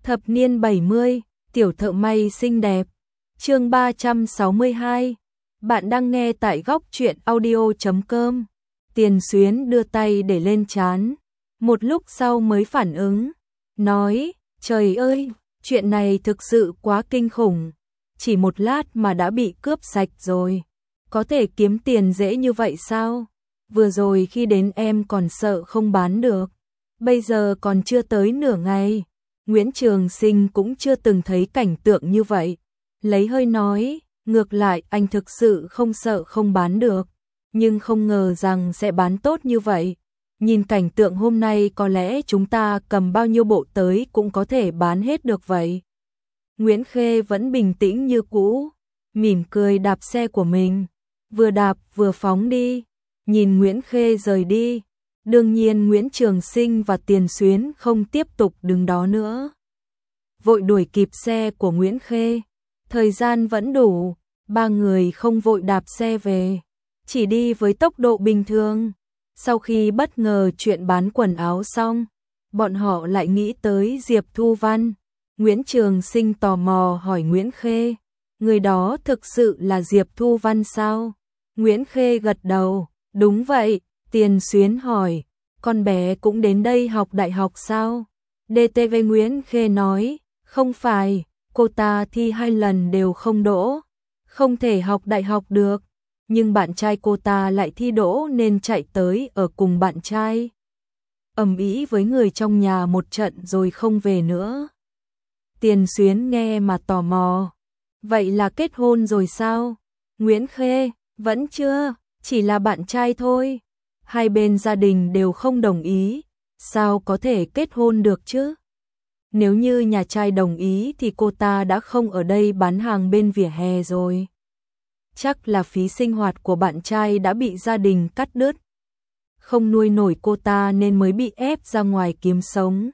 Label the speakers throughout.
Speaker 1: Thập niên 70, tiểu thợ may xinh đẹp. Chương 362. Bạn đang nghe tại góc truyện audio.com. Tiền Xuyến đưa tay để lên trán, một lúc sau mới phản ứng, nói: "Trời ơi, chuyện này thực sự quá kinh khủng, chỉ một lát mà đã bị cướp sạch rồi. Có thể kiếm tiền dễ như vậy sao? Vừa rồi khi đến em còn sợ không bán được, bây giờ còn chưa tới nửa ngày." Nguyễn Trường Sinh cũng chưa từng thấy cảnh tượng như vậy, lấy hơi nói: "Ngược lại anh thực sự không sợ không bán được, nhưng không ngờ rằng sẽ bán tốt như vậy. Nhìn cảnh tượng hôm nay có lẽ chúng ta cầm bao nhiêu bộ tới cũng có thể bán hết được vậy." Nguyễn Khê vẫn bình tĩnh như cũ, mỉm cười đạp xe của mình, vừa đạp vừa phóng đi. Nhìn Nguyễn Khê rời đi, đương nhiên Nguyễn Trường Sinh và Tiền Xuyến không tiếp tục đứng đó nữa, vội đuổi kịp xe của Nguyễn Khê. Thời gian vẫn đủ, ba người không vội đạp xe về, chỉ đi với tốc độ bình thường. Sau khi bất ngờ chuyện bán quần áo xong, bọn họ lại nghĩ tới Diệp Thu Văn. Nguyễn Trường Sinh tò mò hỏi Nguyễn Khê: "Người đó thực sự là Diệp Thu Văn sao?" Nguyễn Khê gật đầu: "Đúng vậy." Tiền Xuyến hỏi: "Con bé cũng đến đây học đại học sao?" DTV Nguyễn Khê nói: "Không phải, cô ta thi 2 lần đều không đỗ, không thể học đại học được, nhưng bạn trai cô ta lại thi đỗ nên chạy tới ở cùng bạn trai, ầm ĩ với người trong nhà một trận rồi không về nữa." Tiền Xuyến nghe mà tò mò: "Vậy là kết hôn rồi sao?" Nguyễn Khê: "Vẫn chưa, chỉ là bạn trai thôi. Hai bên gia đình đều không đồng ý, sao có thể kết hôn được chứ? Nếu như nhà trai đồng ý thì cô ta đã không ở đây bán hàng bên vỉa hè rồi. Chắc là phí sinh hoạt của bạn trai đã bị gia đình cắt đứt, không nuôi nổi cô ta nên mới bị ép ra ngoài kiếm sống."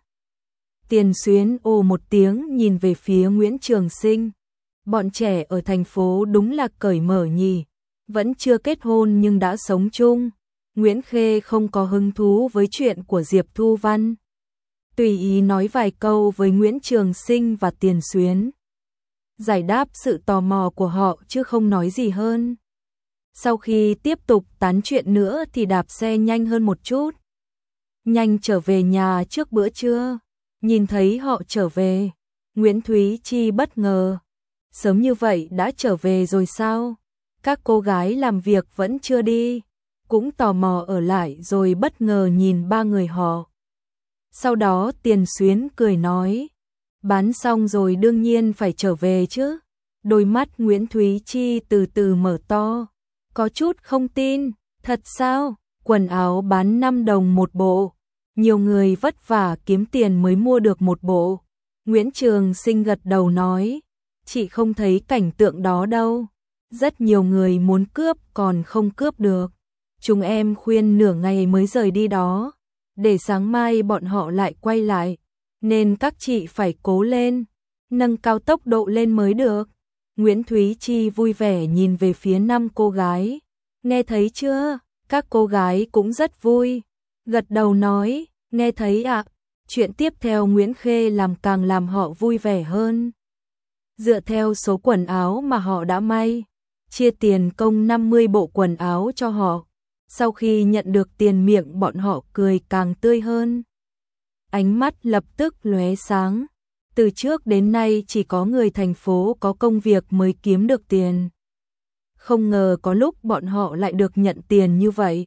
Speaker 1: Tiền Xuyến ồ một tiếng nhìn về phía Nguyễn Trường Sinh: "Bọn trẻ ở thành phố đúng là cởi mở nhỉ, vẫn chưa kết hôn nhưng đã sống chung." Nguyễn Khê không có hứng thú với chuyện của Diệp Thu Văn, tùy ý nói vài câu với Nguyễn Trường Sinh và Tiền Xuyến, giải đáp sự tò mò của họ chứ không nói gì hơn. Sau khi tiếp tục tán chuyện nữa thì đạp xe nhanh hơn một chút, nhanh trở về nhà trước bữa trưa. Nhìn thấy họ trở về, Nguyễn Thúy Chi bất ngờ: "Sớm như vậy đã trở về rồi sao? Các cô gái làm việc vẫn chưa đi?" Cũng tò mò ở lại rồi bất ngờ nhìn ba người họ. Sau đó Tiền Xuyến cười nói: "Bán xong rồi đương nhiên phải trở về chứ." Đôi mắt Nguyễn Thúy Chi từ từ mở to, có chút không tin: "Thật sao? Quần áo bán 5 đồng một bộ, nhiều người vất vả kiếm tiền mới mua được một bộ." Nguyễn Trường Sinh gật đầu nói: "Chị không thấy cảnh tượng đó đâu, rất nhiều người muốn cướp còn không cướp được. Chúng em khuyên nửa ngày mới rời đi đó, để sáng mai bọn họ lại quay lại, nên các chị phải cố lên, nâng cao tốc độ lên mới được." Nguyễn Thúy Chi vui vẻ nhìn về phía 5 cô gái: "Nghe thấy chưa?" Các cô gái cũng rất vui, gật đầu nói: "Nghe thấy ạ." Chuyện tiếp theo Nguyễn Khê làm càng làm họ vui vẻ hơn. Dựa theo số quần áo mà họ đã may, chia tiền công 50 bộ quần áo cho họ. Sau khi nhận được tiền miệng bọn họ cười càng tươi hơn, ánh mắt lập tức lóe sáng. Từ trước đến nay chỉ có người thành phố có công việc mới kiếm được tiền, không ngờ có lúc bọn họ lại được nhận tiền như vậy.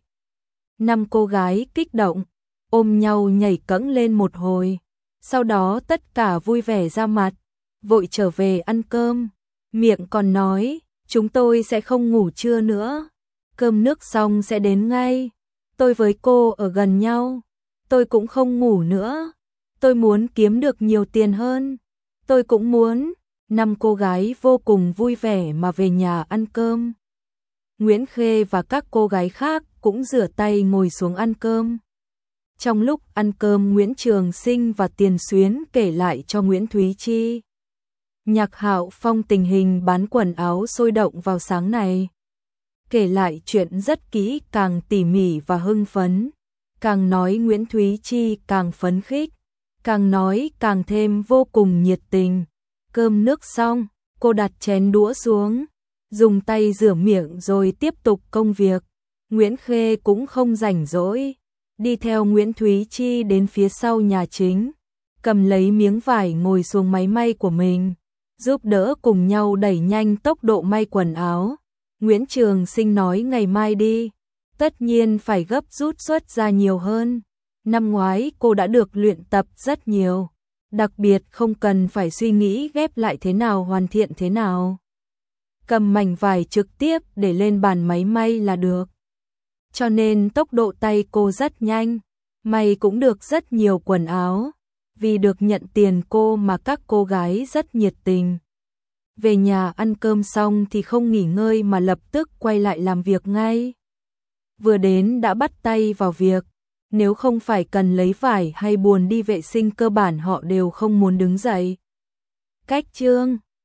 Speaker 1: 5 cô gái kích động, ôm nhau nhảy cẫng lên một hồi, sau đó tất cả vui vẻ ra mặt, vội trở về ăn cơm, miệng còn nói: "Chúng tôi sẽ không ngủ trưa nữa, cơm nước xong sẽ đến ngay. Tôi với cô ở gần nhau, tôi cũng không ngủ nữa. Tôi muốn kiếm được nhiều tiền hơn." "Tôi cũng muốn." 5 cô gái vô cùng vui vẻ mà về nhà ăn cơm. Nguyễn Khê và các cô gái khác cũng rửa tay ngồi xuống ăn cơm. Trong lúc ăn cơm, Nguyễn Trường Sinh và Tiền Xuyến kể lại cho Nguyễn Thúy Chi, Nhạc Hạo Phong tình hình bán quần áo sôi động vào sáng này. Kể lại chuyện rất kỹ càng tỉ mỉ và hưng phấn, càng nói Nguyễn Thúy Chi càng phấn khích. càng nói càng thêm vô cùng nhiệt tình. Cơm nước xong, cô đặt chén đũa xuống, dùng tay rửa miệng rồi tiếp tục công việc. Nguyễn Khê cũng không rảnh rỗi, đi theo Nguyễn Thúy Chi đến phía sau nhà chính, cầm lấy miếng vải ngồi xuống máy may của mình, giúp đỡ cùng nhau đẩy nhanh tốc độ may quần áo. Nguyễn Trường Sinh nói ngày mai đi, tất nhiên phải gấp rút xuất ra nhiều hơn. Năm ngoái cô đã được luyện tập rất nhiều, đặc biệt không cần phải suy nghĩ ghép lại thế nào hoàn thiện thế nào. Cầm mảnh vải trực tiếp để lên bàn máy may là được. Cho nên tốc độ tay cô rất nhanh, may cũng được rất nhiều quần áo. Vì được nhận tiền cô mà các cô gái rất nhiệt tình. Về nhà ăn cơm xong thì không nghỉ ngơi mà lập tức quay lại làm việc ngay. Vừa đến đã bắt tay vào việc, nếu không phải cần lấy vải hay buồn đi vệ sinh cơ bản họ đều không muốn đứng dậy. Cách chương